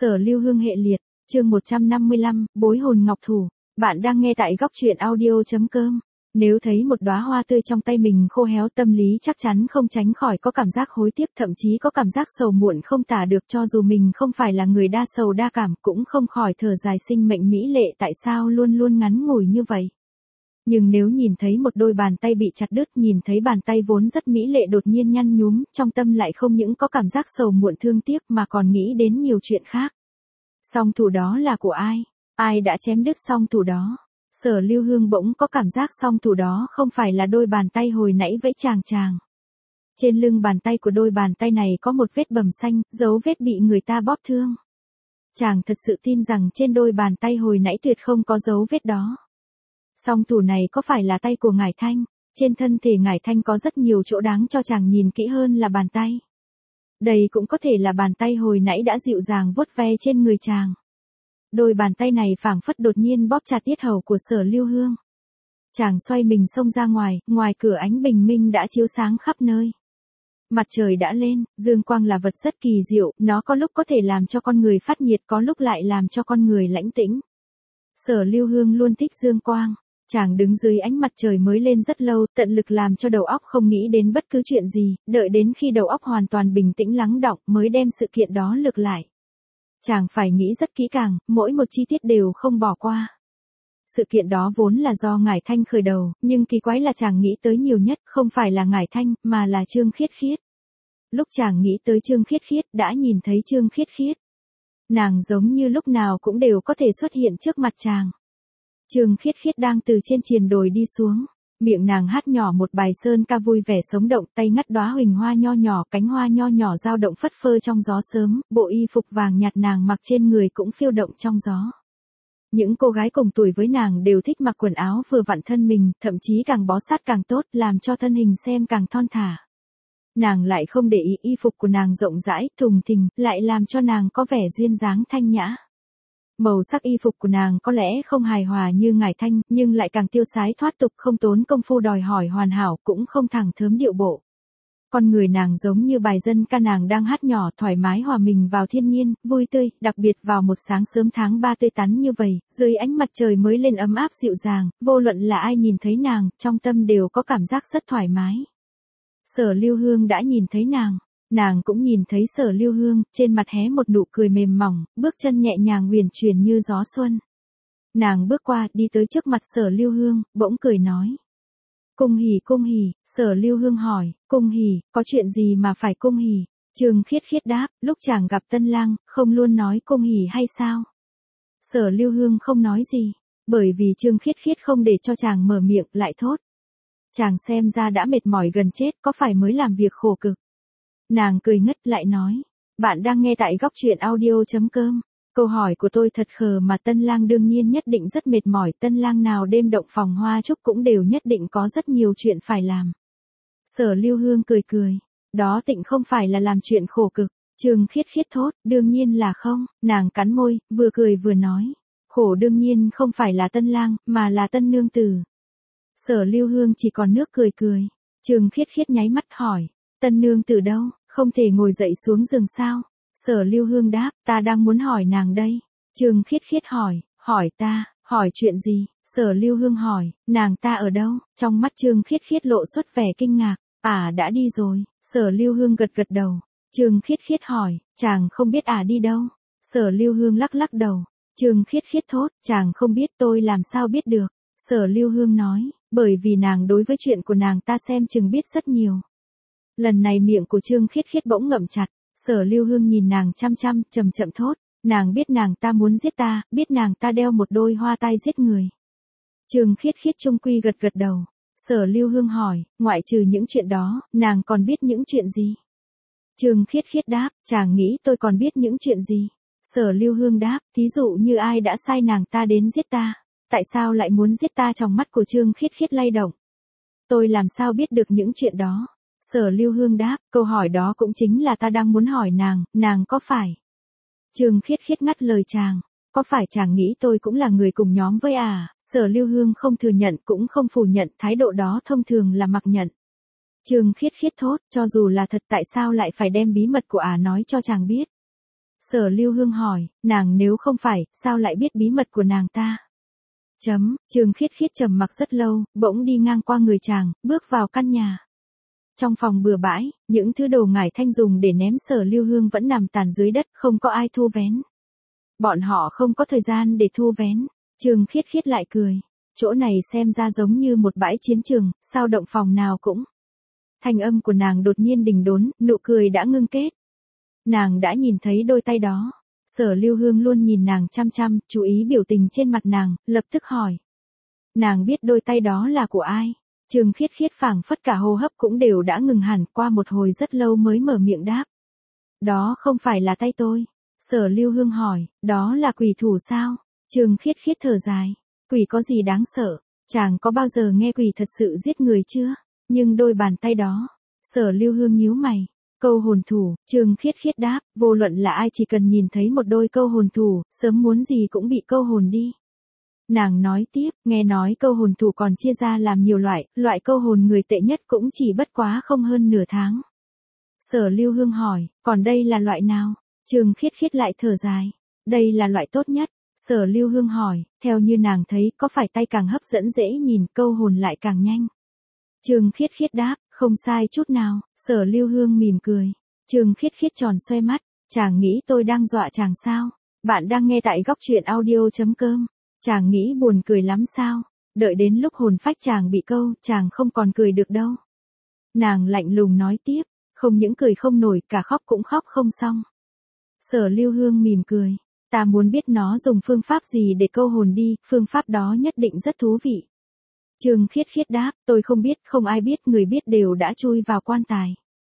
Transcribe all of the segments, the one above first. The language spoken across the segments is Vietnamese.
Sở Lưu Hương hệ liệt, chương 155, bối hồn ngọc thủ. Bạn đang nghe tại góc truyện audio.com. Nếu thấy một đóa hoa tươi trong tay mình khô héo, tâm lý chắc chắn không tránh khỏi có cảm giác hối tiếc, thậm chí có cảm giác sầu muộn không tả được, cho dù mình không phải là người đa sầu đa cảm, cũng không khỏi thở dài sinh mệnh mỹ lệ tại sao luôn luôn ngắn ngủi như vậy. Nhưng nếu nhìn thấy một đôi bàn tay bị chặt đứt, nhìn thấy bàn tay vốn rất mỹ lệ đột nhiên nhăn nhúm, trong tâm lại không những có cảm giác sầu muộn thương tiếc mà còn nghĩ đến nhiều chuyện khác. Song thủ đó là của ai? Ai đã chém đứt song thủ đó? Sở Lưu Hương bỗng có cảm giác song thủ đó không phải là đôi bàn tay hồi nãy vẫy chàng. Trên lưng bàn tay của đôi bàn tay này có một vết bầm xanh, dấu vết bị người ta bóp thương. Chàng thật sự tin rằng trên đôi bàn tay hồi nãy tuyệt không có dấu vết đó. Song thủ này có phải là tay của Ngải Thanh? Trên thân thể Ngải Thanh có rất nhiều chỗ đáng cho chàng nhìn kỹ hơn là bàn tay. Đây cũng có thể là bàn tay hồi nãy đã dịu dàng vuốt ve trên người chàng. Đôi bàn tay này phảng phất đột nhiên bóp chặt yết hầu của Sở Lưu Hương. Chàng xoay mình xông ra ngoài cửa ánh bình minh đã chiếu sáng khắp nơi. Mặt trời đã lên, dương quang là vật rất kỳ diệu, nó có lúc có thể làm cho con người phát nhiệt, có lúc lại làm cho con người lãnh tĩnh. Sở Lưu Hương luôn thích dương quang. Chàng đứng dưới ánh mặt trời mới lên rất lâu, tận lực làm cho đầu óc không nghĩ đến bất cứ chuyện gì, đợi đến khi đầu óc hoàn toàn bình tĩnh lắng đọng mới đem sự kiện đó lược lại. Chàng phải nghĩ rất kỹ càng, mỗi một chi tiết đều không bỏ qua. Sự kiện đó vốn là do Ngải Thanh khởi đầu, nhưng kỳ quái là chàng nghĩ tới nhiều nhất không phải là Ngải Thanh, mà là Trương Khiết Khiết. Lúc chàng nghĩ tới Trương Khiết Khiết đã nhìn thấy Trương Khiết Khiết. Nàng giống như lúc nào cũng đều có thể xuất hiện trước mặt chàng. Trương Khiết Khiết đang từ trên triền đồi đi xuống, miệng nàng hát nhỏ một bài sơn ca vui vẻ sống động, tay ngắt đóa huỳnh hoa nho nhỏ, cánh hoa nho nhỏ dao động phất phơ trong gió sớm, bộ y phục vàng nhạt nàng mặc trên người cũng phiêu động trong gió. Những cô gái cùng tuổi với nàng đều thích mặc quần áo vừa vặn thân mình, thậm chí càng bó sát càng tốt, làm cho thân hình xem càng thon thả. Nàng lại không để ý y phục của nàng rộng rãi, thùng thình, lại làm cho nàng có vẻ duyên dáng thanh nhã. Màu sắc y phục của nàng có lẽ không hài hòa như Ngải Thanh, nhưng lại càng tiêu sái thoát tục, không tốn công phu đòi hỏi hoàn hảo, cũng không thẳng thớm điệu bộ. Con người nàng giống như bài dân ca nàng đang hát nhỏ, thoải mái hòa mình vào thiên nhiên, vui tươi, đặc biệt vào một sáng sớm tháng 3 tươi tắn như vậy, dưới ánh mặt trời mới lên ấm áp dịu dàng, vô luận là ai nhìn thấy nàng, trong tâm đều có cảm giác rất thoải mái. Sở Lưu Hương đã nhìn thấy nàng cũng nhìn thấy Sở Lưu Hương, trên mặt hé một nụ cười mềm mỏng, bước chân nhẹ nhàng uyển chuyển như gió xuân. Nàng bước qua, đi tới trước mặt Sở Lưu Hương, bỗng cười nói. Cung hỉ, Sở Lưu Hương hỏi, cung hỉ, có chuyện gì mà phải cung hỉ? Trương Khiết Khiết đáp, lúc chàng gặp Tân Lang, không luôn nói cung hỉ hay sao? Sở Lưu Hương không nói gì, bởi vì Trương Khiết Khiết không để cho chàng mở miệng, lại thốt. Chàng xem ra đã mệt mỏi gần chết, có phải mới làm việc khổ cực? Nàng cười ngất lại nói, bạn đang nghe tại góc truyện audio.com. Câu hỏi của tôi thật khờ mà Tân Lang đương nhiên nhất định rất mệt mỏi, Tân Lang nào đêm động phòng hoa trúc cũng đều nhất định có rất nhiều chuyện phải làm. Sở Lưu Hương cười, đó tịnh không phải là làm chuyện khổ cực. Trương Khiết Khiết thốt, đương nhiên là không, nàng cắn môi, vừa cười vừa nói, khổ đương nhiên không phải là Tân Lang, mà là Tân nương tử. Sở Lưu Hương chỉ còn nước cười. Trương Khiết Khiết nháy mắt hỏi, Tân nương tử đâu, không thể ngồi dậy xuống giường sao? Sở Lưu Hương đáp, ta đang muốn hỏi nàng đây. Trương Khiết Khiết hỏi ta, hỏi chuyện gì? Sở Lưu Hương hỏi, nàng ta ở đâu? Trong mắt Trương Khiết Khiết lộ xuất vẻ kinh ngạc, đã đi rồi. Sở Lưu Hương gật đầu. Trương Khiết Khiết hỏi, chàng không biết đi đâu? Sở Lưu Hương lắc đầu. Trương Khiết Khiết thốt, chàng không biết tôi làm sao biết được? Sở Lưu Hương nói, bởi vì nàng đối với chuyện của nàng ta xem chừng biết rất nhiều. Lần này miệng của Trương Khiết Khiết bỗng ngậm chặt, Sở Lưu Hương nhìn nàng chăm chậm thốt, nàng biết nàng ta muốn giết ta, biết nàng ta đeo một đôi hoa tai giết người. Trương Khiết Khiết trung quy gật đầu. Sở Lưu Hương hỏi, ngoại trừ những chuyện đó, nàng còn biết những chuyện gì? Trương Khiết Khiết đáp, chàng nghĩ tôi còn biết những chuyện gì? Sở Lưu Hương đáp, thí dụ như ai đã sai nàng ta đến giết ta, tại sao lại muốn giết ta? Trong mắt của Trương Khiết Khiết lay động. Tôi làm sao biết được những chuyện đó? Sở Lưu Hương đáp, câu hỏi đó cũng chính là ta đang muốn hỏi nàng có phải? Trương Khiết Khiết ngắt lời chàng, có phải chàng nghĩ tôi cũng là người cùng nhóm với Sở Lưu Hương không thừa nhận cũng không phủ nhận, thái độ đó thông thường là mặc nhận. Trương Khiết Khiết thốt, cho dù là thật tại sao lại phải đem bí mật của nói cho chàng biết? Sở Lưu Hương hỏi, nàng nếu không phải, sao lại biết bí mật của nàng ta? Trường Khiết Khiết trầm mặc rất lâu, bỗng đi ngang qua người chàng, bước vào căn nhà. Trong phòng bừa bãi, những thứ đồ ngải thanh dùng để ném Sở Lưu Hương vẫn nằm tàn dưới đất, không có ai thu vén. Bọn họ không có thời gian để thu vén. Trường Khiết Khiết lại cười. Chỗ này xem ra giống như một bãi chiến trường, sao động phòng nào cũng. Thanh âm của nàng đột nhiên đình đốn, nụ cười đã ngưng kết. Nàng đã nhìn thấy đôi tay đó. Sở Lưu Hương luôn nhìn nàng chăm chăm, chú ý biểu tình trên mặt nàng, lập tức hỏi. Nàng biết đôi tay đó là của ai? Trường Khiết Khiết phảng phất cả hô hấp cũng đều đã ngừng hẳn, qua một hồi rất lâu mới mở miệng đáp. Đó không phải là tay tôi. Sở Lưu Hương hỏi, đó là quỷ thủ sao? Trường Khiết Khiết thở dài. Quỷ có gì đáng sợ? Chàng có bao giờ nghe quỷ thật sự giết người chưa? Nhưng đôi bàn tay đó. Sở Lưu Hương nhíu mày. Câu hồn thủ, Trường Khiết Khiết đáp, vô luận là ai chỉ cần nhìn thấy một đôi câu hồn thủ, sớm muốn gì cũng bị câu hồn đi. Nàng nói tiếp, nghe nói câu hồn thủ còn chia ra làm nhiều loại câu hồn người tệ nhất cũng chỉ bất quá không hơn nửa tháng. Sở Lưu Hương hỏi, còn đây là loại nào? Trường Khiết Khiết lại thở dài, đây là loại tốt nhất. Sở Lưu Hương hỏi, theo như nàng thấy có phải tay càng hấp dẫn dễ nhìn, câu hồn lại càng nhanh. Trường Khiết Khiết đáp, không sai chút nào. Sở Lưu Hương mỉm cười. Trường Khiết Khiết tròn xoe mắt, chàng nghĩ tôi đang dọa chàng sao? Bạn đang nghe tại góc truyện audio.com. Chàng nghĩ buồn cười lắm sao? Đợi đến lúc hồn phách chàng bị câu, chàng không còn cười được đâu. Nàng lạnh lùng nói tiếp, không những cười không nổi, cả khóc cũng khóc không xong. Sở Lưu Hương mỉm cười, ta muốn biết nó dùng phương pháp gì để câu hồn đi, phương pháp đó nhất định rất thú vị. Trường Khiết Khiết đáp, tôi không biết, không ai biết, người biết đều đã chui vào quan tài.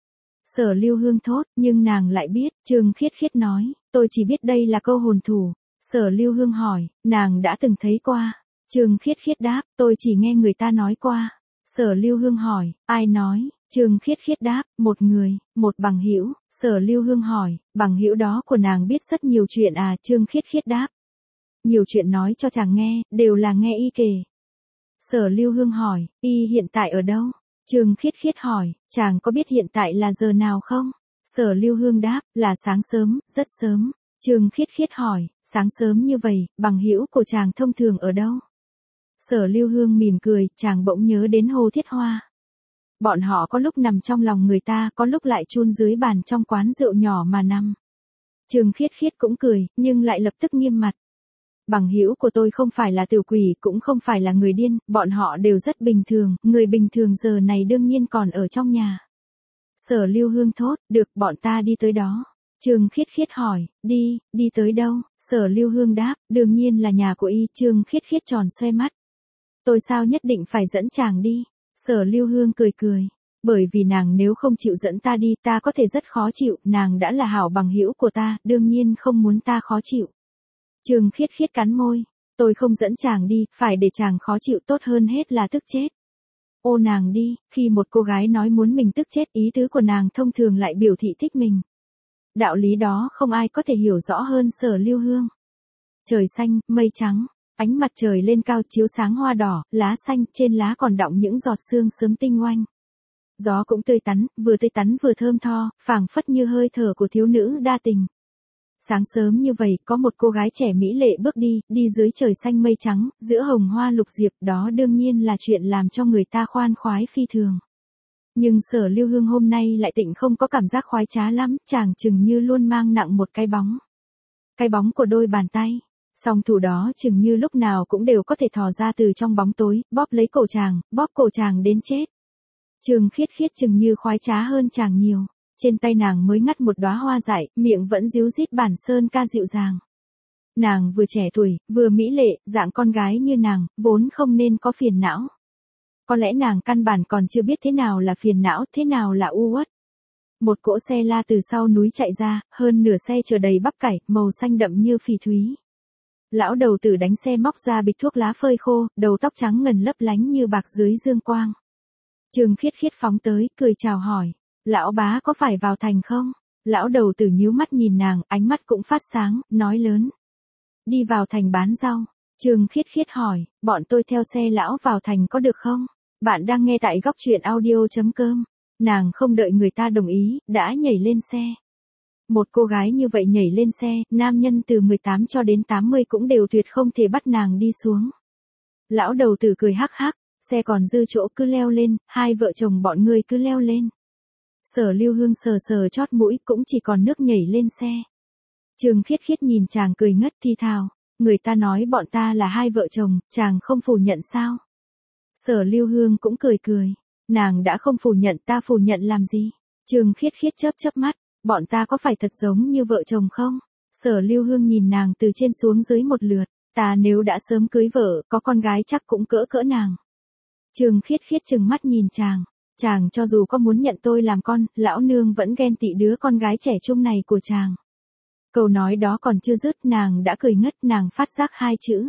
Sở Lưu Hương thốt, nhưng nàng lại biết. Trường Khiết Khiết nói, tôi chỉ biết đây là câu hồn thủ. Sở Lưu Hương hỏi, nàng đã từng thấy qua? Trường Khiết Khiết đáp, tôi chỉ nghe người ta nói qua. Sở Lưu Hương hỏi, ai nói? Trường Khiết Khiết đáp, một người, một bằng hữu. Sở Lưu Hương hỏi, bằng hữu đó của nàng biết rất nhiều chuyện à? Trường Khiết Khiết đáp, nhiều chuyện nói cho chàng nghe, đều là nghe y kể. Sở Lưu Hương hỏi, y hiện tại ở đâu? Trường Khiết Khiết hỏi, chàng có biết hiện tại là giờ nào không? Sở Lưu Hương đáp, là sáng sớm, rất sớm. Trường Khiết Khiết hỏi, sáng sớm như vậy, bằng hữu của chàng thông thường ở đâu? Sở Lưu Hương mỉm cười, chàng bỗng nhớ đến Hồ Thiết Hoa. Bọn họ có lúc nằm trong lòng người ta, có lúc lại chôn dưới bàn trong quán rượu nhỏ mà nằm. Trường Khiết Khiết cũng cười, nhưng lại lập tức nghiêm mặt. Bằng hữu của tôi không phải là tiểu quỷ, cũng không phải là người điên, bọn họ đều rất bình thường, người bình thường giờ này đương nhiên còn ở trong nhà. Sở Lưu Hương thốt, được, bọn ta đi tới đó. Trường Khiết Khiết hỏi, đi tới đâu? Sở Lưu Hương đáp, đương nhiên là nhà của y. Trường Khiết Khiết tròn xoe mắt. Tôi sao nhất định phải dẫn chàng đi? Sở Lưu Hương cười cười. Bởi vì nàng nếu không chịu dẫn ta đi, ta có thể rất khó chịu, nàng đã là hảo bằng hữu của ta, đương nhiên không muốn ta khó chịu. Trường Khiết Khiết cắn môi, tôi không dẫn chàng đi, phải để chàng khó chịu, tốt hơn hết là tức chết. Ô nàng đi, khi một cô gái nói muốn mình tức chết, ý tứ của nàng thông thường lại biểu thị thích mình. Đạo lý đó không ai có thể hiểu rõ hơn Sở Lưu Hương. Trời xanh, mây trắng, ánh mặt trời lên cao chiếu sáng hoa đỏ, lá xanh, trên lá còn đọng những giọt sương sớm tinh oanh. Gió cũng tươi tắn vừa thơm tho, phảng phất như hơi thở của thiếu nữ đa tình. Sáng sớm như vậy, có một cô gái trẻ mỹ lệ bước đi dưới trời xanh mây trắng, giữa hồng hoa lục diệp, đó đương nhiên là chuyện làm cho người ta khoan khoái phi thường. Nhưng Sở Lưu Hương hôm nay lại tịnh không có cảm giác khoái trá lắm, chàng chừng như luôn mang nặng một cái bóng. Cái bóng của đôi bàn tay. Song thủ đó chừng như lúc nào cũng đều có thể thò ra từ trong bóng tối, bóp lấy cổ chàng, bóp cổ chàng đến chết. Trường Khiết Khiết chừng như khoái trá hơn chàng nhiều. Trên tay nàng mới ngắt một đóa hoa dại, miệng vẫn díu dít bản sơn ca dịu dàng. Nàng vừa trẻ tuổi, vừa mỹ lệ, dạng con gái như nàng, vốn không nên có phiền não. Có lẽ nàng căn bản còn chưa biết thế nào là phiền não, thế nào là u uất. Một cỗ xe la từ sau núi chạy ra, hơn nửa xe chở đầy bắp cải, màu xanh đậm như phỉ thúy. Lão đầu tử đánh xe móc ra bịch thuốc lá phơi khô, đầu tóc trắng ngần lấp lánh như bạc dưới dương quang. Trường Khiết Khiết phóng tới, cười chào hỏi. Lão bá có phải vào thành không? Lão đầu tử nhíu mắt nhìn nàng, ánh mắt cũng phát sáng, nói lớn. Đi vào thành bán rau. Trường Khiết Khiết hỏi, bọn tôi theo xe lão vào thành có được không? Bạn đang nghe tại góc truyện audio.com. Nàng không đợi người ta đồng ý, đã nhảy lên xe. Một cô gái như vậy nhảy lên xe, nam nhân từ 18 cho đến 80 cũng đều tuyệt không thể bắt nàng đi xuống. Lão đầu tử cười hắc hắc, xe còn dư chỗ cứ leo lên, hai vợ chồng bọn ngươi cứ leo lên. Sở Lưu Hương sờ sờ chót mũi cũng chỉ còn nước nhảy lên xe. Trương Khiết Khiết nhìn chàng cười ngất thi thào, người ta nói bọn ta là hai vợ chồng, chàng không phủ nhận sao? Sở Lưu Hương cũng cười cười, nàng đã không phủ nhận ta phủ nhận làm gì? Trương Khiết Khiết chớp chớp mắt, bọn ta có phải thật giống như vợ chồng không? Sở Lưu Hương nhìn nàng từ trên xuống dưới một lượt, ta nếu đã sớm cưới vợ, có con gái chắc cũng cỡ cỡ nàng. Trương Khiết Khiết trừng mắt nhìn chàng cho dù có muốn nhận tôi làm con, lão nương vẫn ghen tị đứa con gái trẻ trung này của chàng. Câu nói đó còn chưa dứt nàng đã cười ngất, nàng phát giác hai chữ.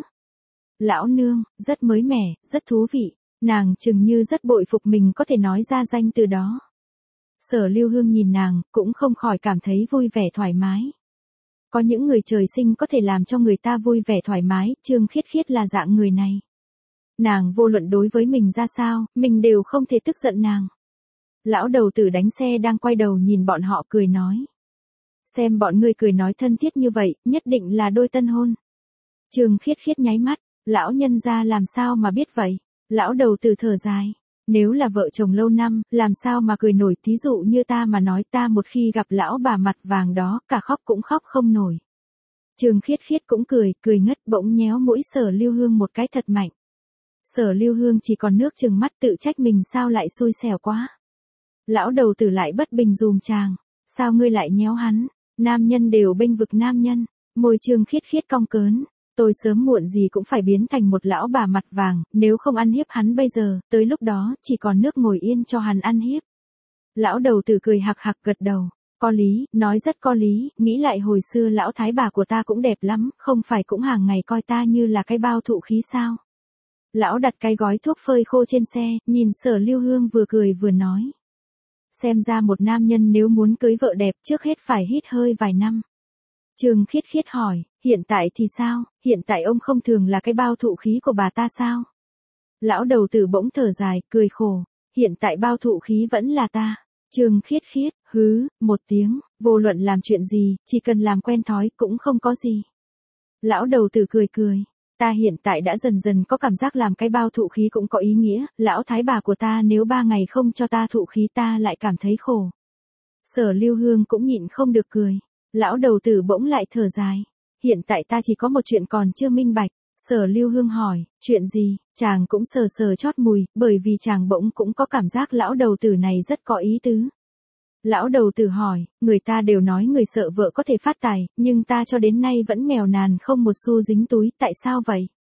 Lão nương, rất mới mẻ, rất thú vị, nàng chừng như rất bội phục mình có thể nói ra danh từ đó. Sở Lưu Hương nhìn nàng, cũng không khỏi cảm thấy vui vẻ thoải mái. Có những người trời sinh có thể làm cho người ta vui vẻ thoải mái, Trương Khiết Khiết là dạng người này. Nàng vô luận đối với mình ra sao, mình đều không thể tức giận nàng. Lão đầu tử đánh xe đang quay đầu nhìn bọn họ cười nói. Xem bọn ngươi cười nói thân thiết như vậy, nhất định là đôi tân hôn. Trương Khiết Khiết nháy mắt, lão nhân gia làm sao mà biết vậy? Lão đầu tử thở dài. Nếu là vợ chồng lâu năm, làm sao mà cười nổi, thí dụ như ta mà nói ta một khi gặp lão bà mặt vàng đó, cả khóc cũng khóc không nổi. Trương Khiết Khiết cũng cười ngất bỗng nhéo mũi Sở Lưu Hương một cái thật mạnh. Sở Lưu Hương chỉ còn nước trừng mắt tự trách mình sao lại xui xẻo quá. Lão đầu tử lại bất bình dùm chàng, sao ngươi lại nhéo hắn, nam nhân đều bênh vực nam nhân, môi Trương Khiết Khiết cong cớn. Tôi sớm muộn gì cũng phải biến thành một lão bà mặt vàng, nếu không ăn hiếp hắn bây giờ, tới lúc đó, chỉ còn nước ngồi yên cho hắn ăn hiếp. Lão đầu tử cười hạc hạc gật đầu, có lý, nói rất có lý, nghĩ lại hồi xưa lão thái bà của ta cũng đẹp lắm, không phải cũng hàng ngày coi ta như là cái bao thụ khí sao. Lão đặt cái gói thuốc phơi khô trên xe, nhìn Sở Lưu Hương vừa cười vừa nói. Xem ra một nam nhân nếu muốn cưới vợ đẹp trước hết phải hít hơi vài năm. Trương Khiết Khiết hỏi, hiện tại thì sao, hiện tại ông không thường là cái bao thụ khí của bà ta sao? Lão đầu tử bỗng thở dài, cười khổ, hiện tại bao thụ khí vẫn là ta. Trương Khiết Khiết, hứ, một tiếng, vô luận làm chuyện gì, chỉ cần làm quen thói cũng không có gì. Lão đầu tử cười, ta hiện tại đã dần dần có cảm giác làm cái bao thụ khí cũng có ý nghĩa, lão thái bà của ta nếu 3 ngày không cho ta thụ khí ta lại cảm thấy khổ. Sở Lưu Hương cũng nhịn không được cười. Lão đầu tử bỗng lại thở dài. Hiện tại ta chỉ có một chuyện còn chưa minh bạch. Sở Lưu Hương hỏi, chuyện gì? Chàng cũng sờ sờ chót mùi, bởi vì chàng bỗng cũng có cảm giác lão đầu tử này rất có ý tứ. Lão đầu tử hỏi, người ta đều nói người sợ vợ có thể phát tài, nhưng ta cho đến nay vẫn nghèo nàn không một xu dính túi, tại sao vậy?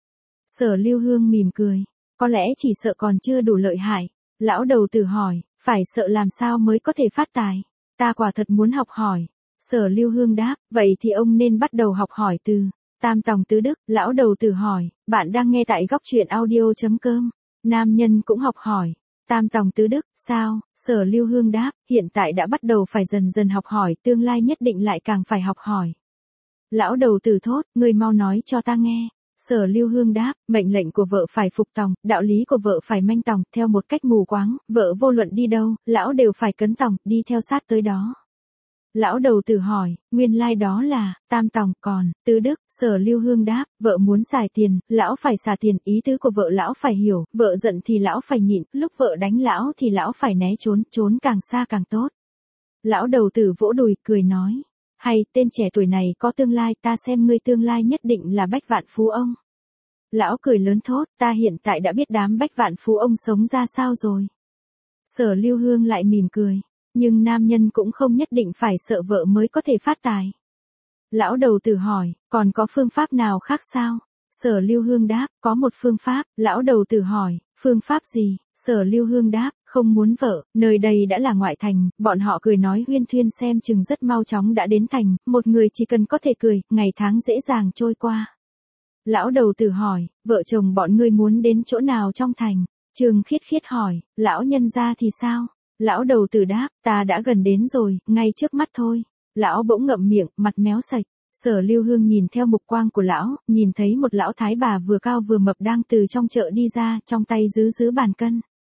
Sở Lưu Hương mỉm cười, có lẽ chỉ sợ còn chưa đủ lợi hại. Lão đầu tử hỏi, phải sợ làm sao mới có thể phát tài? Ta quả thật muốn học hỏi. Sở Lưu Hương đáp, vậy thì ông nên bắt đầu học hỏi từ Tam Tòng Tứ Đức. Lão đầu tử hỏi, bạn đang nghe tại góc truyện audio.com. Nam nhân cũng học hỏi, Tam Tòng Tứ Đức, sao? Sở Lưu Hương đáp, hiện tại đã bắt đầu phải dần dần học hỏi, tương lai nhất định lại càng phải học hỏi. Lão đầu tử thốt, ngươi mau nói cho ta nghe. Sở Lưu Hương đáp, mệnh lệnh của vợ phải phục tòng, đạo lý của vợ phải manh tòng, theo một cách mù quáng, vợ vô luận đi đâu, lão đều phải cấn tòng, đi theo sát tới đó. Lão đầu tử hỏi, nguyên lai đó là Tam Tòng, còn Tứ Đức? Sở Lưu Hương đáp, vợ muốn xài tiền, lão phải xả tiền, ý tứ của vợ lão phải hiểu, vợ giận thì lão phải nhịn, lúc vợ đánh lão thì lão phải né trốn càng xa càng tốt. Lão đầu tử vỗ đùi, cười nói, hay, tên trẻ tuổi này có tương lai, ta xem ngươi tương lai nhất định là bách vạn phú ông. Lão cười lớn thốt, ta hiện tại đã biết đám bách vạn phú ông sống ra sao rồi. Sở Lưu Hương lại mỉm cười. Nhưng nam nhân cũng không nhất định phải sợ vợ mới có thể phát tài. Lão đầu tử hỏi, còn có phương pháp nào khác sao? Sở Lưu Hương đáp, có một phương pháp. Lão đầu tử hỏi, phương pháp gì? Sở Lưu Hương đáp, không muốn vợ, nơi đây đã là ngoại thành, bọn họ cười nói huyên thuyên xem chừng rất mau chóng đã đến thành, một người chỉ cần có thể cười, ngày tháng dễ dàng trôi qua. Lão đầu tử hỏi, vợ chồng bọn ngươi muốn đến chỗ nào trong thành? Trương Khiết Khiết hỏi, lão nhân gia thì sao? Lão đầu tử đáp, ta đã gần đến rồi, ngay trước mắt thôi. Lão bỗng ngậm miệng, mặt méo sạch. Sở Lưu Hương nhìn theo mục quang của lão, nhìn thấy một lão thái bà vừa cao vừa mập đang từ trong chợ đi ra, trong tay giữ bàn cân.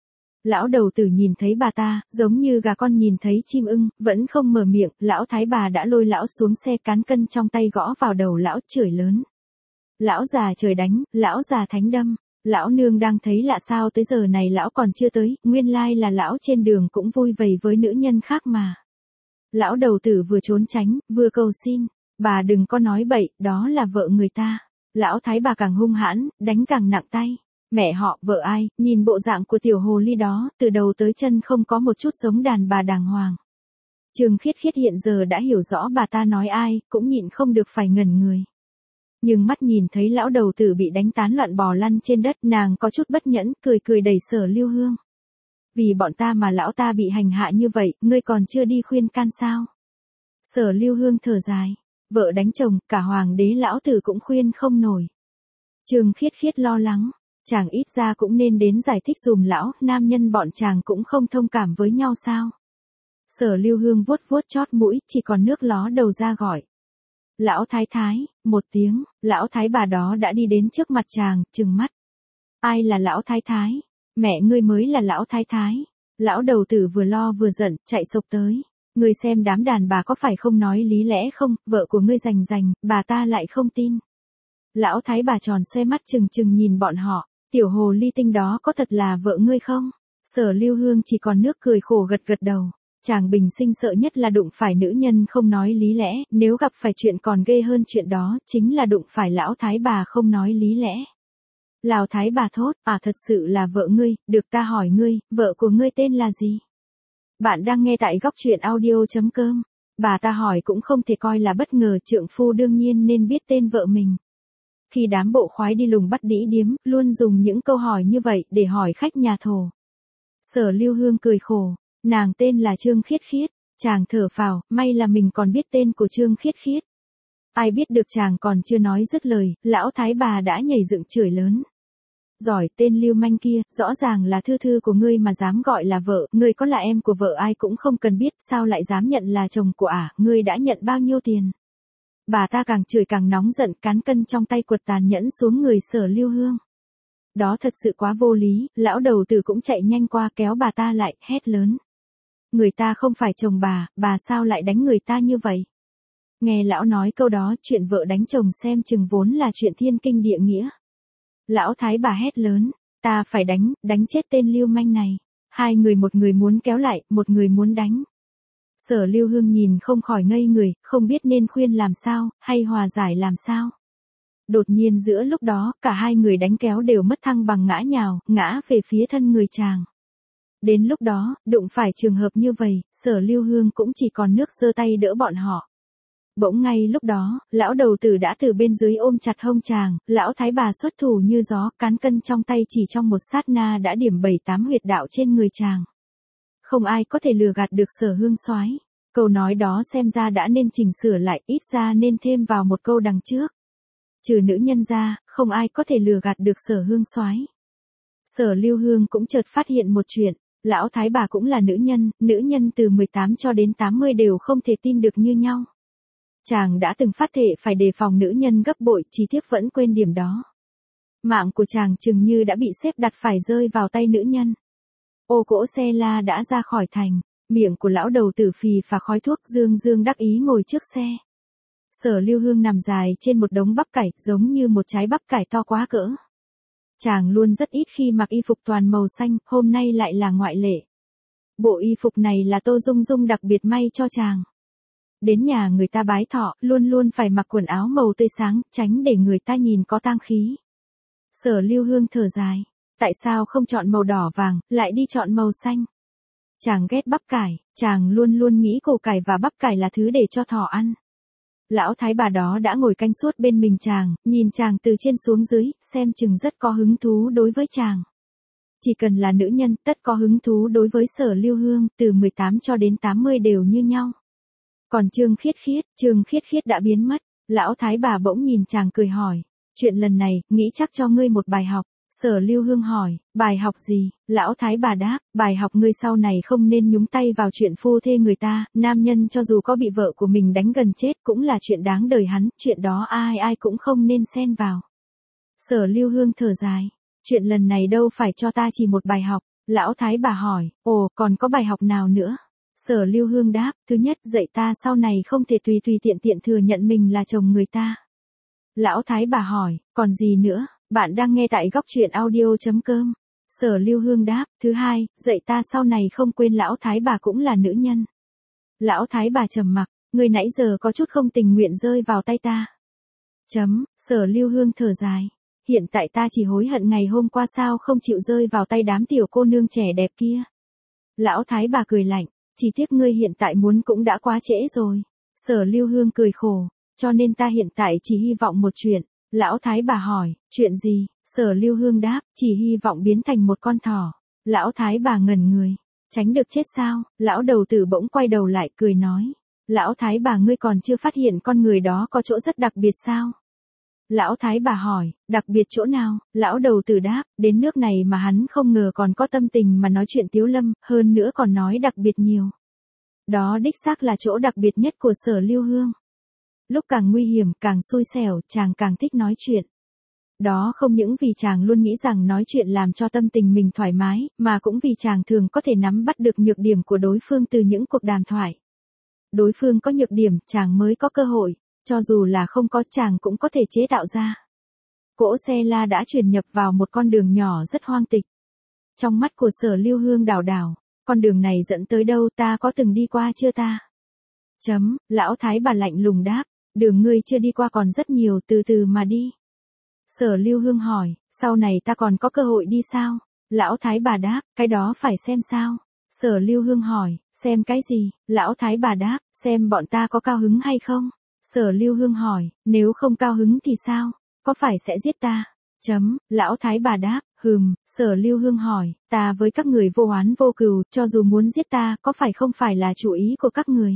Lão đầu tử nhìn thấy bà ta, giống như gà con nhìn thấy chim ưng, vẫn không mở miệng, lão thái bà đã lôi lão xuống xe, cán cân trong tay gõ vào đầu lão, chửi lớn. Lão già trời đánh, lão già thánh đâm, lão nương đang thấy lạ sao tới giờ này lão còn chưa tới, nguyên lai là lão trên đường cũng vui vầy với nữ nhân khác mà. Lão đầu tử vừa trốn tránh, vừa cầu xin, bà đừng có nói bậy, đó là vợ người ta. Lão thái bà càng hung hãn, đánh càng nặng tay. Mẹ họ, vợ ai, nhìn bộ dạng của tiểu hồ ly đó, từ đầu tới chân không có một chút giống đàn bà đàng hoàng. Trương Khiết Khiết hiện giờ đã hiểu rõ bà ta nói ai, cũng nhịn không được phải ngẩn người. Nhưng mắt nhìn thấy lão đầu tử bị đánh tán loạn bò lăn trên đất, nàng có chút bất nhẫn, cười cười đẩy Sở Lưu Hương. Vì bọn ta mà lão ta bị hành hạ như vậy, ngươi còn chưa đi khuyên can sao? Sở Lưu Hương thở dài, vợ đánh chồng, cả hoàng đế lão tử cũng khuyên không nổi. Trương Khiết Khiết lo lắng, chàng ít ra cũng nên đến giải thích dùm lão, nam nhân bọn chàng cũng không thông cảm với nhau sao? Sở Lưu Hương vuốt vuốt chót mũi, chỉ còn nước ló đầu ra gọi. Lão thái thái, một tiếng, lão thái bà đó đã đi đến trước mặt chàng, trừng mắt. Ai là lão thái thái? Mẹ ngươi mới là lão thái thái. Lão đầu tử vừa lo vừa giận, chạy sộc tới. Ngươi xem đám đàn bà có phải không nói lý lẽ không, vợ của ngươi rành rành, bà ta lại không tin. Lão thái bà tròn xoe mắt trừng trừng nhìn bọn họ, tiểu hồ ly tinh đó có thật là vợ ngươi không? Sở Lưu Hương chỉ còn nước cười khổ gật gật đầu. Chàng bình sinh sợ nhất là đụng phải nữ nhân không nói lý lẽ, nếu gặp phải chuyện còn ghê hơn chuyện đó, chính là đụng phải lão thái bà không nói lý lẽ. Lão thái bà thốt, thật sự là vợ ngươi, được ta hỏi ngươi, vợ của ngươi tên là gì? Bạn đang nghe tại góc truyện audio.com. Bà ta hỏi cũng không thể coi là bất ngờ, trượng phu đương nhiên nên biết tên vợ mình. Khi đám bộ khoái đi lùng bắt đĩ điếm, luôn dùng những câu hỏi như vậy để hỏi khách nhà thổ. Sở Lưu Hương cười khổ. Nàng tên là Trương Khiết Khiết, chàng thở phào, may là mình còn biết tên của Trương Khiết Khiết. Ai biết được chàng còn chưa nói dứt lời, lão thái bà đã nhảy dựng chửi lớn. Giỏi, tên lưu manh kia, rõ ràng là thư thư của ngươi mà dám gọi là vợ, ngươi có là em của vợ ai cũng không cần biết, sao lại dám nhận là chồng của ngươi đã nhận bao nhiêu tiền. Bà ta càng chửi càng nóng giận, cán cân trong tay quật tàn nhẫn xuống người Sở Lưu Hương. Đó thật sự quá vô lý, lão đầu tử cũng chạy nhanh qua kéo bà ta lại, hét lớn. Người ta không phải chồng bà sao lại đánh người ta như vậy? Nghe lão nói câu đó, chuyện vợ đánh chồng xem chừng vốn là chuyện thiên kinh địa nghĩa. Lão thái bà hét lớn, ta phải đánh chết tên lưu manh này. Hai người, một người muốn kéo lại, một người muốn đánh. Sở Lưu Hương nhìn không khỏi ngây người, không biết nên khuyên làm sao, hay hòa giải làm sao. Đột nhiên giữa lúc đó, cả hai người đánh kéo đều mất thăng bằng ngã nhào, ngã về phía thân người chàng. Đến lúc đó, đụng phải trường hợp như vậy, Sở Lưu Hương cũng chỉ còn nước giơ tay đỡ bọn họ. Bỗng ngay lúc đó, lão đầu tử đã từ bên dưới ôm chặt hông chàng, lão thái bà xuất thủ như gió, cán cân trong tay chỉ trong một sát na đã điểm 7-8 huyệt đạo trên người chàng. Không ai có thể lừa gạt được Sở Hương soái. Câu nói đó xem ra đã nên chỉnh sửa lại, ít ra nên thêm vào một câu đằng trước. Trừ nữ nhân ra, không ai có thể lừa gạt được Sở Hương soái. Sở Lưu Hương cũng chợt phát hiện một chuyện. Lão thái bà cũng là nữ nhân từ 18 cho đến 80 đều không thể tin được như nhau. Chàng đã từng phát thệ phải đề phòng nữ nhân gấp bội, chỉ tiếc vẫn quên điểm đó. Mạng của chàng chừng như đã bị xếp đặt phải rơi vào tay nữ nhân. Ô cỗ xe la đã ra khỏi thành, miệng của lão đầu tử phì phà khói thuốc, dương dương đắc ý ngồi trước xe. Sở Lưu Hương nằm dài trên một đống bắp cải, giống như một trái bắp cải to quá cỡ. Chàng luôn rất ít khi mặc y phục toàn màu xanh, hôm nay lại là ngoại lệ. Bộ y phục này là Tô Dung Dung đặc biệt may cho chàng. Đến nhà người ta bái thọ, luôn luôn phải mặc quần áo màu tươi sáng, tránh để người ta nhìn có tang khí. Sở Lưu Hương thở dài. Tại sao không chọn màu đỏ vàng, lại đi chọn màu xanh? Chàng ghét bắp cải, chàng luôn luôn nghĩ củ cải và bắp cải là thứ để cho thỏ ăn. Lão thái bà đó đã ngồi canh suốt bên mình chàng, nhìn chàng từ trên xuống dưới, xem chừng rất có hứng thú đối với chàng. Chỉ cần là nữ nhân, tất có hứng thú đối với Sở Lưu Hương, từ 18 cho đến 80 đều như nhau. Còn Trương Khiết Khiết đã biến mất, lão thái bà bỗng nhìn chàng cười hỏi, chuyện lần này, nghĩ chắc cho ngươi một bài học. Sở Lưu Hương hỏi, bài học gì? Lão thái bà đáp, bài học ngươi sau này không nên nhúng tay vào chuyện phu thê người ta, nam nhân cho dù có bị vợ của mình đánh gần chết cũng là chuyện đáng đời hắn, chuyện đó ai cũng không nên xen vào. Sở Lưu Hương thở dài, chuyện lần này đâu phải cho ta chỉ một bài học, Lão thái bà hỏi, ồ, còn có bài học nào nữa? Sở Lưu Hương đáp, thứ nhất, dạy ta sau này không thể tùy tùy tiện tiện thừa nhận mình là chồng người ta. Lão thái bà hỏi, còn gì nữa? Bạn đang nghe tại góc truyện audio.com. Sở Lưu Hương đáp, thứ hai, dạy ta sau này không quên lão thái bà cũng là nữ nhân. Lão thái bà trầm mặc, người nãy giờ có chút không tình nguyện rơi vào tay ta. Sở Lưu Hương thở dài. Hiện tại ta chỉ hối hận ngày hôm qua sao không chịu rơi vào tay đám tiểu cô nương trẻ đẹp kia. Lão thái bà cười lạnh, chỉ tiếc ngươi hiện tại muốn cũng đã quá trễ rồi. Sở Lưu Hương cười khổ, cho nên ta hiện tại chỉ hy vọng một chuyện. Lão thái bà hỏi, chuyện gì? Sở Lưu Hương đáp, chỉ hy vọng biến thành một con thỏ. Lão thái bà ngẩn người, tránh được chết sao? Lão đầu tử bỗng quay đầu lại cười nói. Lão thái bà, ngươi còn chưa phát hiện con người đó có chỗ rất đặc biệt sao? Lão thái bà hỏi, đặc biệt chỗ nào? Lão đầu tử đáp, đến nước này mà hắn không ngờ còn có tâm tình mà nói chuyện Tiếu Lâm, hơn nữa còn nói đặc biệt nhiều. Đó đích xác là chỗ đặc biệt nhất của Sở Lưu Hương. Lúc càng nguy hiểm, càng xui xẻo, chàng càng thích nói chuyện. Đó không những vì chàng luôn nghĩ rằng nói chuyện làm cho tâm tình mình thoải mái, mà cũng vì chàng thường có thể nắm bắt được nhược điểm của đối phương từ những cuộc đàm thoại. Đối phương có nhược điểm, chàng mới có cơ hội, cho dù là không có chàng cũng có thể chế tạo ra. Cỗ xe la đã chuyển nhập vào một con đường nhỏ rất hoang tịch. Trong mắt của Sở Lưu Hương đảo đảo, con đường này dẫn tới đâu, ta có từng đi qua chưa ta? Lão thái bà lạnh lùng đáp, đường ngươi chưa đi qua còn rất nhiều, từ từ mà đi. Sở Lưu Hương hỏi, sau này ta còn có cơ hội đi sao? Lão thái bà đáp, cái đó phải xem sao. Sở Lưu Hương hỏi, xem cái gì? Lão thái bà đáp, xem bọn ta có cao hứng hay không? Sở Lưu Hương hỏi, nếu không cao hứng thì sao? Có phải sẽ giết ta? Lão thái bà đáp, Sở Lưu Hương hỏi, ta với các người vô oán vô cừu, cho dù muốn giết ta, có phải không phải là chủ ý của các người?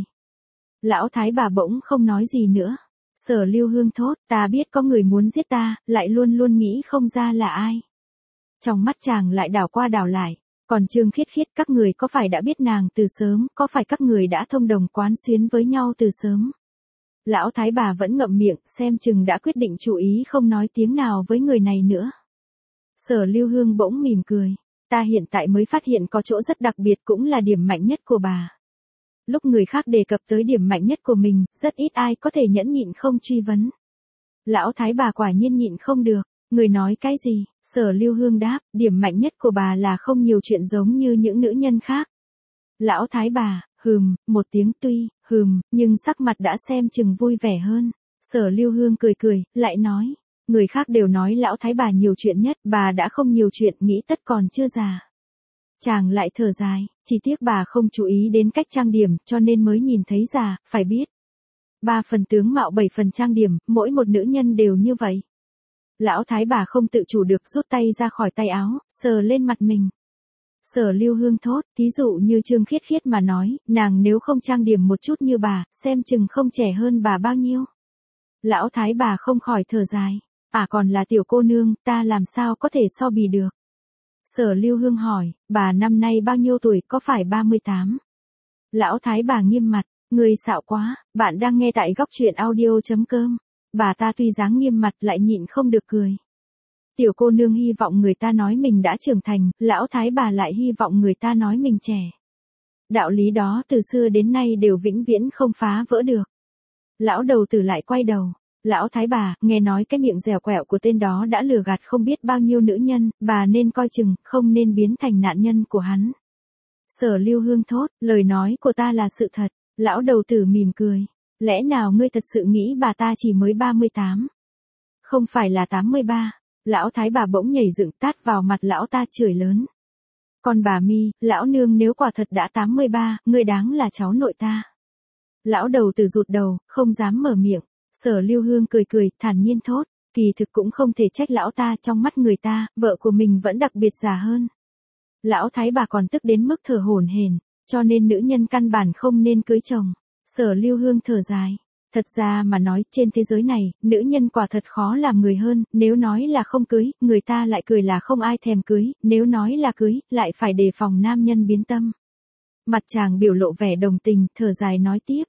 Lão thái bà bỗng không nói gì nữa. Sở Lưu Hương thốt, ta biết có người muốn giết ta, lại luôn luôn nghĩ không ra là ai. Trong mắt chàng lại đảo qua đảo lại, còn Trương Khiết Khiết, các người có phải đã biết nàng từ sớm, có phải các người đã thông đồng quán xuyến với nhau từ sớm? Lão thái bà vẫn ngậm miệng, xem chừng đã quyết định chủ ý không nói tiếng nào với người này nữa. Sở Lưu Hương bỗng mỉm cười, ta hiện tại mới phát hiện có chỗ rất đặc biệt cũng là điểm mạnh nhất của bà. Lúc người khác đề cập tới điểm mạnh nhất của mình, rất ít ai có thể nhẫn nhịn không truy vấn. Lão thái bà quả nhiên nhịn không được, người nói cái gì? Sở Lưu Hương đáp, điểm mạnh nhất của bà là không nhiều chuyện giống như những nữ nhân khác. Lão thái bà, một tiếng tuy, nhưng sắc mặt đã xem chừng vui vẻ hơn. Sở Lưu Hương cười cười, lại nói, người khác đều nói lão thái bà nhiều chuyện nhất, bà đã không nhiều chuyện, nghĩ tất còn chưa già. Chàng lại thở dài, chỉ tiếc bà không chú ý đến cách trang điểm, cho nên mới nhìn thấy già, phải biết. 3 phần tướng mạo 7 phần trang điểm, mỗi một nữ nhân đều như vậy. Lão thái bà không tự chủ được rút tay ra khỏi tay áo, sờ lên mặt mình. Sở Lưu Hương thốt, thí dụ như Trương Khiết Khiết mà nói, nàng nếu không trang điểm một chút như bà, xem chừng không trẻ hơn bà bao nhiêu. Lão thái bà không khỏi thở dài, còn là tiểu cô nương, ta làm sao có thể so bì được. Sở Lưu Hương hỏi, bà năm nay bao nhiêu tuổi, có phải 38? Lão thái bà nghiêm mặt, người xạo quá, bạn đang nghe tại góc truyện audio.com. Bà ta tuy dáng nghiêm mặt lại nhịn không được cười. Tiểu cô nương hy vọng người ta nói mình đã trưởng thành, lão thái bà lại hy vọng người ta nói mình trẻ. Đạo lý đó từ xưa đến nay đều vĩnh viễn không phá vỡ được. Lão đầu tử lại quay đầu. Lão thái bà, nghe nói cái miệng dẻo quẹo của tên đó đã lừa gạt không biết bao nhiêu nữ nhân, bà nên coi chừng, không nên biến thành nạn nhân của hắn. Sở Lưu Hương thốt, lời nói của ta là sự thật. Lão đầu tử mỉm cười. Lẽ nào ngươi thật sự nghĩ bà ta chỉ mới 38? Không phải là 83. Lão thái bà bỗng nhảy dựng tát vào mặt lão ta chửi lớn. Còn bà Mi, lão nương nếu quả thật đã 83, ngươi đáng là cháu nội ta. Lão đầu tử rụt đầu, không dám mở miệng. Sở Lưu Hương cười cười, thản nhiên thốt, kỳ thực cũng không thể trách lão ta, trong mắt người ta, vợ của mình vẫn đặc biệt già hơn. Lão thái bà còn tức đến mức thở hổn hển, cho nên nữ nhân căn bản không nên cưới chồng. Sở Lưu Hương thở dài. Thật ra mà nói, trên thế giới này, nữ nhân quả thật khó làm người hơn, nếu nói là không cưới, người ta lại cười là không ai thèm cưới, nếu nói là cưới, lại phải đề phòng nam nhân biến tâm. Mặt chàng biểu lộ vẻ đồng tình, thở dài nói tiếp.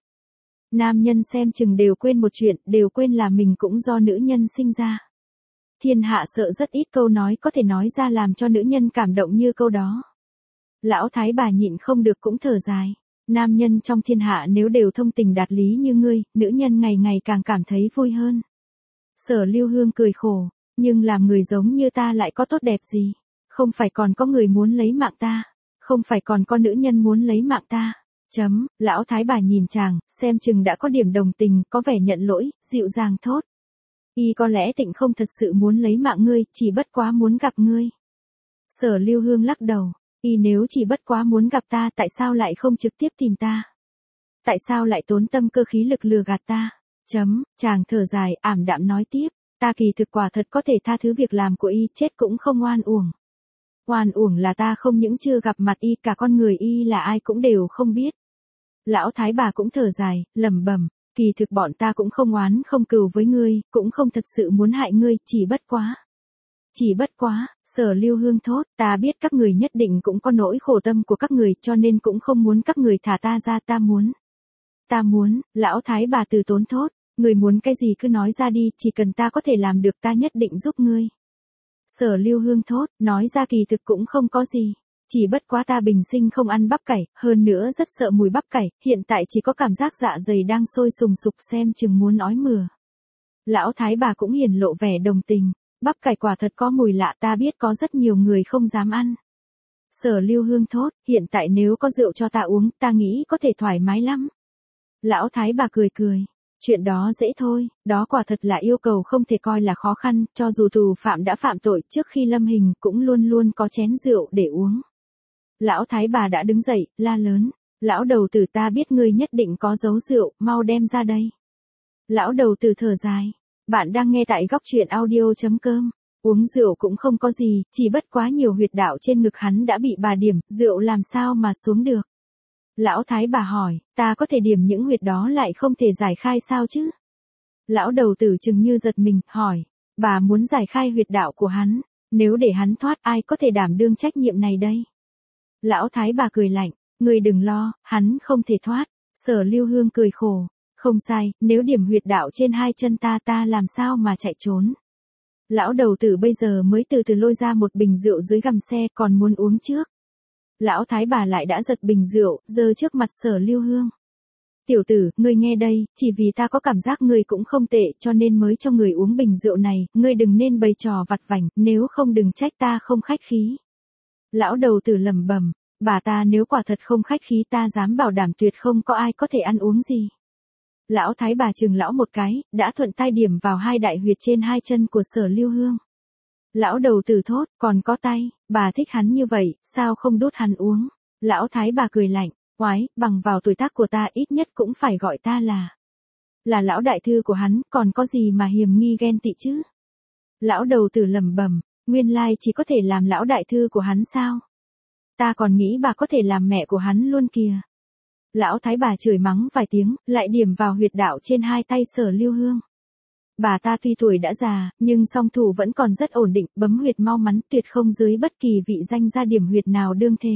Nam nhân xem chừng đều quên một chuyện, đều quên là mình cũng do nữ nhân sinh ra. Thiên hạ sợ rất ít câu nói có thể nói ra làm cho nữ nhân cảm động như câu đó. Lão thái bà nhịn không được cũng thở dài. Nam nhân trong thiên hạ nếu đều thông tình đạt lý như ngươi, nữ nhân ngày ngày càng cảm thấy vui hơn. Sở Lưu Hương cười khổ, nhưng làm người giống như ta lại có tốt đẹp gì? Không phải còn có người muốn lấy mạng ta, không phải còn có nữ nhân muốn lấy mạng ta. Lão thái bà nhìn chàng, xem chừng đã có điểm đồng tình, có vẻ nhận lỗi, dịu dàng thốt. Y có lẽ Tịnh không thật sự muốn lấy mạng ngươi, chỉ bất quá muốn gặp ngươi. Sở Lưu Hương lắc đầu, Y nếu chỉ bất quá muốn gặp ta tại sao lại không trực tiếp tìm ta? Tại sao lại tốn tâm cơ khí lực lừa gạt ta? Chàng thở dài, ảm đạm nói tiếp, ta kỳ thực quả thật có thể tha thứ việc làm của Y, chết cũng không oan uổng. Oan uổng là ta không những chưa gặp mặt Y, cả con người Y là ai cũng đều không biết. Lão thái bà cũng thở dài, lẩm bẩm, kỳ thực bọn ta cũng không oán không cừu với ngươi, cũng không thật sự muốn hại ngươi, chỉ bất quá, Sở Lưu Hương thốt, ta biết các người nhất định cũng có nỗi khổ tâm của các người, cho nên cũng không muốn các người thả ta ra, ta muốn, lão thái bà từ tốn thốt, người muốn cái gì cứ nói ra đi, chỉ cần ta có thể làm được ta nhất định giúp ngươi. Sở Lưu Hương thốt, nói ra kỳ thực cũng không có gì. Chỉ bất quá ta bình sinh không ăn bắp cải, hơn nữa rất sợ mùi bắp cải, hiện tại chỉ có cảm giác dạ dày đang sôi sùng sục xem chừng muốn ói mửa. Lão thái bà cũng hiển lộ vẻ đồng tình, bắp cải quả thật có mùi lạ, ta biết có rất nhiều người không dám ăn. Sở Lưu Hương thốt, hiện tại nếu có rượu cho ta uống, ta nghĩ có thể thoải mái lắm. Lão thái bà cười cười, chuyện đó dễ thôi, đó quả thật là yêu cầu không thể coi là khó khăn, cho dù tù phạm đã phạm tội trước khi lâm hình cũng luôn luôn có chén rượu để uống. Lão thái bà đã đứng dậy, la lớn, lão đầu tử ta biết ngươi nhất định có giấu rượu, mau đem ra đây. Lão đầu tử thở dài, bạn đang nghe tại góc truyện audio.com, uống rượu cũng không có gì, chỉ bất quá nhiều huyệt đạo trên ngực hắn đã bị bà điểm, rượu làm sao mà xuống được. Lão thái bà hỏi, ta có thể điểm những huyệt đó lại không thể giải khai sao chứ? Lão đầu tử chừng như giật mình, hỏi, bà muốn giải khai huyệt đạo của hắn, nếu để hắn thoát ai có thể đảm đương trách nhiệm này đây? Lão thái bà cười lạnh, ngươi đừng lo, hắn không thể thoát. Sở Lưu Hương cười khổ, không sai, nếu điểm huyệt đạo trên hai chân ta làm sao mà chạy trốn. Lão đầu tử bây giờ mới từ từ lôi ra một bình rượu dưới gầm xe, còn muốn uống trước. Lão thái bà lại đã giật bình rượu, giơ trước mặt Sở Lưu Hương. Tiểu tử, ngươi nghe đây, chỉ vì ta có cảm giác ngươi cũng không tệ cho nên mới cho người uống bình rượu này, ngươi đừng nên bày trò vặt vảnh, nếu không đừng trách ta không khách khí. Lão đầu tử lẩm bẩm, bà ta nếu quả thật không khách khí ta dám bảo đảm tuyệt không có ai có thể ăn uống gì. Lão thái bà chừng lão một cái, đã thuận tay điểm vào hai đại huyệt trên hai chân của Sở Lưu Hương. Lão đầu tử thốt, còn có tay, bà thích hắn như vậy, sao không đút hắn uống. Lão thái bà cười lạnh, oái, bằng vào tuổi tác của ta ít nhất cũng phải gọi ta là lão đại thư của hắn, còn có gì mà hiềm nghi ghen tị chứ. Lão đầu tử lẩm bẩm, nguyên lai chỉ có thể làm lão đại thư của hắn sao? Ta còn nghĩ bà có thể làm mẹ của hắn luôn kìa. Lão thái bà chửi mắng vài tiếng, lại điểm vào huyệt đạo trên hai tay Sở Lưu Hương. Bà ta tuy tuổi đã già, nhưng song thủ vẫn còn rất ổn định, bấm huyệt mau mắn, tuyệt không dưới bất kỳ vị danh gia điểm huyệt nào đương thế.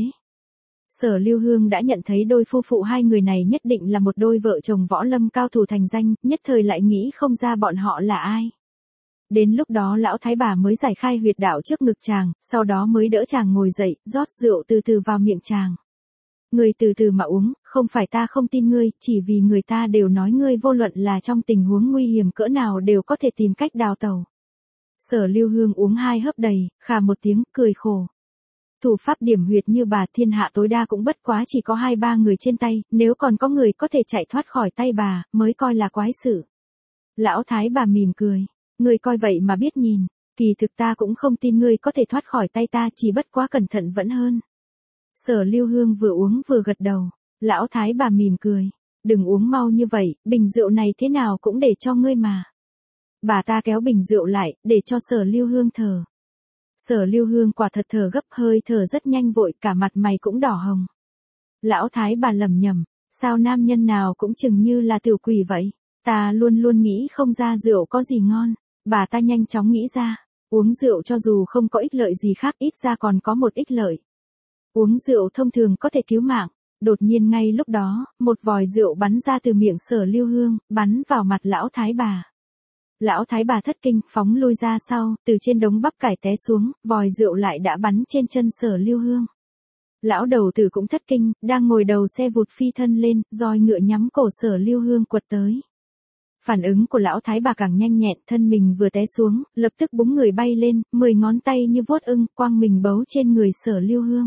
Sở Lưu Hương đã nhận thấy đôi phu phụ hai người này nhất định là một đôi vợ chồng võ lâm cao thủ thành danh, nhất thời lại nghĩ không ra bọn họ là ai. Đến lúc đó lão thái bà mới giải khai huyệt đạo trước ngực chàng, sau đó mới đỡ chàng ngồi dậy, rót rượu từ từ vào miệng chàng. Ngươi từ từ mà uống, không phải ta không tin ngươi, chỉ vì người ta đều nói ngươi vô luận là trong tình huống nguy hiểm cỡ nào đều có thể tìm cách đào tẩu. Sở Lưu Hương uống hai hớp đầy, khà một tiếng, cười khổ. Thủ pháp điểm huyệt như bà thiên hạ tối đa cũng bất quá chỉ có 2-3 người trên tay, nếu còn có người có thể chạy thoát khỏi tay bà, mới coi là quái sự. Lão thái bà mỉm cười, ngươi coi vậy mà biết nhìn, kỳ thực ta cũng không tin ngươi có thể thoát khỏi tay ta, chỉ bất quá cẩn thận vẫn hơn. Sở Lưu Hương vừa uống vừa gật đầu, lão thái bà mỉm cười, đừng uống mau như vậy, bình rượu này thế nào cũng để cho ngươi mà. Bà ta kéo bình rượu lại, để cho Sở Lưu Hương thở. Sở Lưu Hương quả thật thở gấp, hơi thở rất nhanh vội, cả mặt mày cũng đỏ hồng. Lão thái bà lẩm nhẩm, sao nam nhân nào cũng chừng như là tiểu quỷ vậy, ta luôn luôn nghĩ không ra rượu có gì ngon. Bà ta nhanh chóng nghĩ ra, uống rượu cho dù không có ích lợi gì khác, ít ra còn có một ích lợi. Uống rượu thông thường có thể cứu mạng. Đột nhiên ngay lúc đó, một vòi rượu bắn ra từ miệng Sở Lưu Hương, bắn vào mặt lão thái bà. Lão thái bà thất kinh, phóng lui ra sau, từ trên đống bắp cải té xuống, vòi rượu lại đã bắn trên chân Sở Lưu Hương. Lão đầu tử cũng thất kinh, đang ngồi đầu xe vụt phi thân lên, roi ngựa nhắm cổ Sở Lưu Hương quật tới. Phản ứng của lão thái bà càng nhanh nhẹn, thân mình vừa té xuống, lập tức búng người bay lên, 10 ngón tay như vuốt ưng, quang mình bấu trên người Sở Lưu Hương.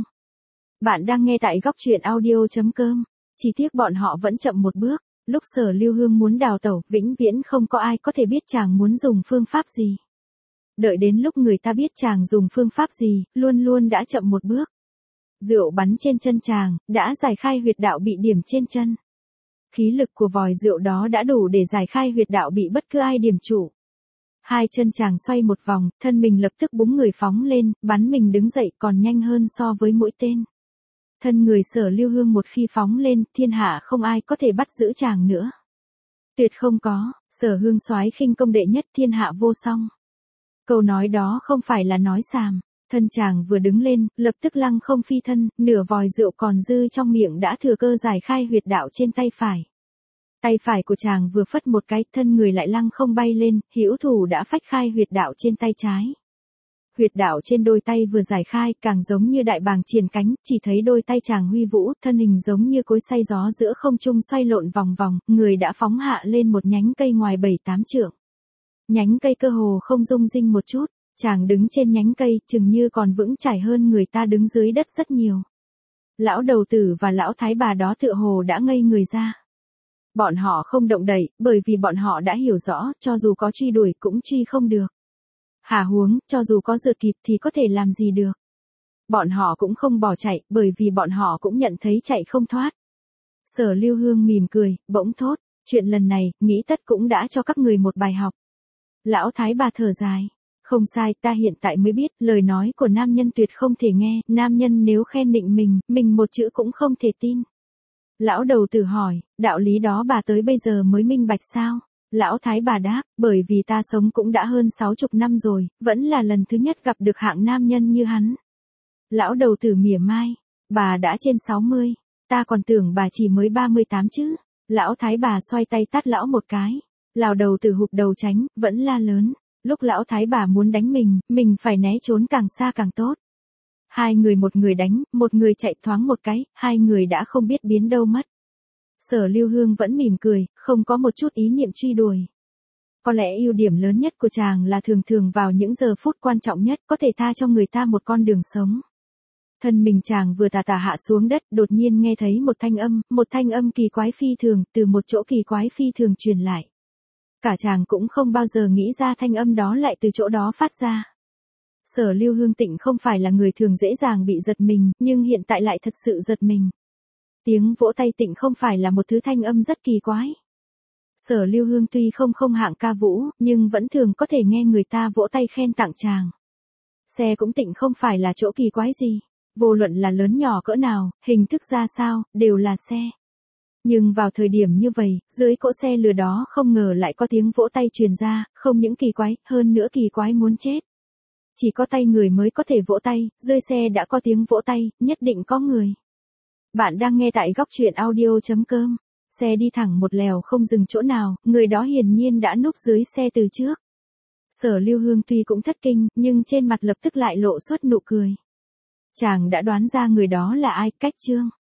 Bạn đang nghe tại góc truyện audio.com. Chỉ tiếc bọn họ vẫn chậm một bước, lúc Sở Lưu Hương muốn đào tẩu, vĩnh viễn không có ai có thể biết chàng muốn dùng phương pháp gì. Đợi đến lúc người ta biết chàng dùng phương pháp gì, luôn luôn đã chậm một bước. Rượu bắn trên chân chàng, đã giải khai huyệt đạo bị điểm trên chân. Khí lực của vòi rượu đó đã đủ để giải khai huyệt đạo bị bất cứ ai điểm trụ. Hai chân chàng xoay một vòng, thân mình lập tức búng người phóng lên, bắn mình đứng dậy còn nhanh hơn so với mũi tên. Thân người Sở Lưu Hương một khi phóng lên, thiên hạ không ai có thể bắt giữ chàng nữa. Tuyệt không có, Sở Hương soái khinh công đệ nhất thiên hạ vô song. Câu nói đó không phải là nói xàm. Thân chàng vừa đứng lên, lập tức lăng không phi thân, nửa vòi rượu còn dư trong miệng đã thừa cơ giải khai huyệt đạo trên tay phải. Tay phải của chàng vừa phất một cái, thân người lại lăng không bay lên, hữu thủ đã phách khai huyệt đạo trên tay trái. Huyệt đạo trên đôi tay vừa giải khai, càng giống như đại bàng triển cánh, chỉ thấy đôi tay chàng huy vũ, thân hình giống như cối xay gió giữa không trung xoay lộn vòng vòng, người đã phóng hạ lên một nhánh cây ngoài 7-8 trượng. Nhánh cây cơ hồ không rung rinh một chút. Chàng đứng trên nhánh cây, chừng như còn vững chãi hơn người ta đứng dưới đất rất nhiều. Lão đầu tử và lão thái bà đó tựa hồ đã ngây người ra. Bọn họ không động đậy, bởi vì bọn họ đã hiểu rõ, cho dù có truy đuổi cũng truy không được. Hà huống, cho dù có rượt kịp thì có thể làm gì được. Bọn họ cũng không bỏ chạy, bởi vì bọn họ cũng nhận thấy chạy không thoát. Sở Lưu Hương mỉm cười, bỗng thốt, chuyện lần này, nghĩ tất cũng đã cho các người một bài học. Lão thái bà thở dài. Không sai, ta hiện tại mới biết, lời nói của nam nhân tuyệt không thể nghe, nam nhân nếu khen định mình một chữ cũng không thể tin. Lão đầu tử hỏi, đạo lý đó bà tới bây giờ mới minh bạch sao? Lão thái bà đáp, bởi vì ta sống cũng đã hơn 60 năm rồi, vẫn là lần thứ nhất gặp được hạng nam nhân như hắn. Lão đầu tử mỉa mai, bà đã trên 60, ta còn tưởng bà chỉ mới 38 chứ. Lão thái bà xoay tay tát lão một cái, lão đầu tử hụp đầu tránh, vẫn la lớn. Lúc lão thái bà muốn đánh mình phải né trốn càng xa càng tốt. Hai người, một người đánh, một người chạy thoáng một cái, hai người đã không biết biến đâu mất. Sở Lưu Hương vẫn mỉm cười, không có một chút ý niệm truy đuổi. Có lẽ ưu điểm lớn nhất của chàng là thường thường vào những giờ phút quan trọng nhất có thể tha cho người ta một con đường sống. Thân mình chàng vừa tà tà hạ xuống đất, đột nhiên nghe thấy một thanh âm kỳ quái phi thường, từ một chỗ kỳ quái phi thường truyền lại. Cả chàng cũng không bao giờ nghĩ ra thanh âm đó lại từ chỗ đó phát ra. Sở Lưu Hương Tịnh không phải là người thường dễ dàng bị giật mình, nhưng hiện tại lại thật sự giật mình. Tiếng vỗ tay Tịnh không phải là một thứ thanh âm rất kỳ quái. Sở Lưu Hương tuy không hạng ca vũ, nhưng vẫn thường có thể nghe người ta vỗ tay khen tặng chàng. Xe cũng Tịnh không phải là chỗ kỳ quái gì. Vô luận là lớn nhỏ cỡ nào, hình thức ra sao, đều là xe. Nhưng vào thời điểm như vậy, dưới cỗ xe lừa đó không ngờ lại có tiếng vỗ tay truyền ra, không những kỳ quái, hơn nữa kỳ quái muốn chết. Chỉ có tay người mới có thể vỗ tay, dưới xe đã có tiếng vỗ tay, nhất định có người. Bạn đang nghe tại góc truyện audio.com. Xe đi thẳng một lèo không dừng chỗ nào, người đó hiển nhiên đã núp dưới xe từ trước. Sở Lưu Hương tuy cũng thất kinh, nhưng trên mặt lập tức lại lộ xuất nụ cười. Chàng đã đoán ra người đó là ai, Cách Trương.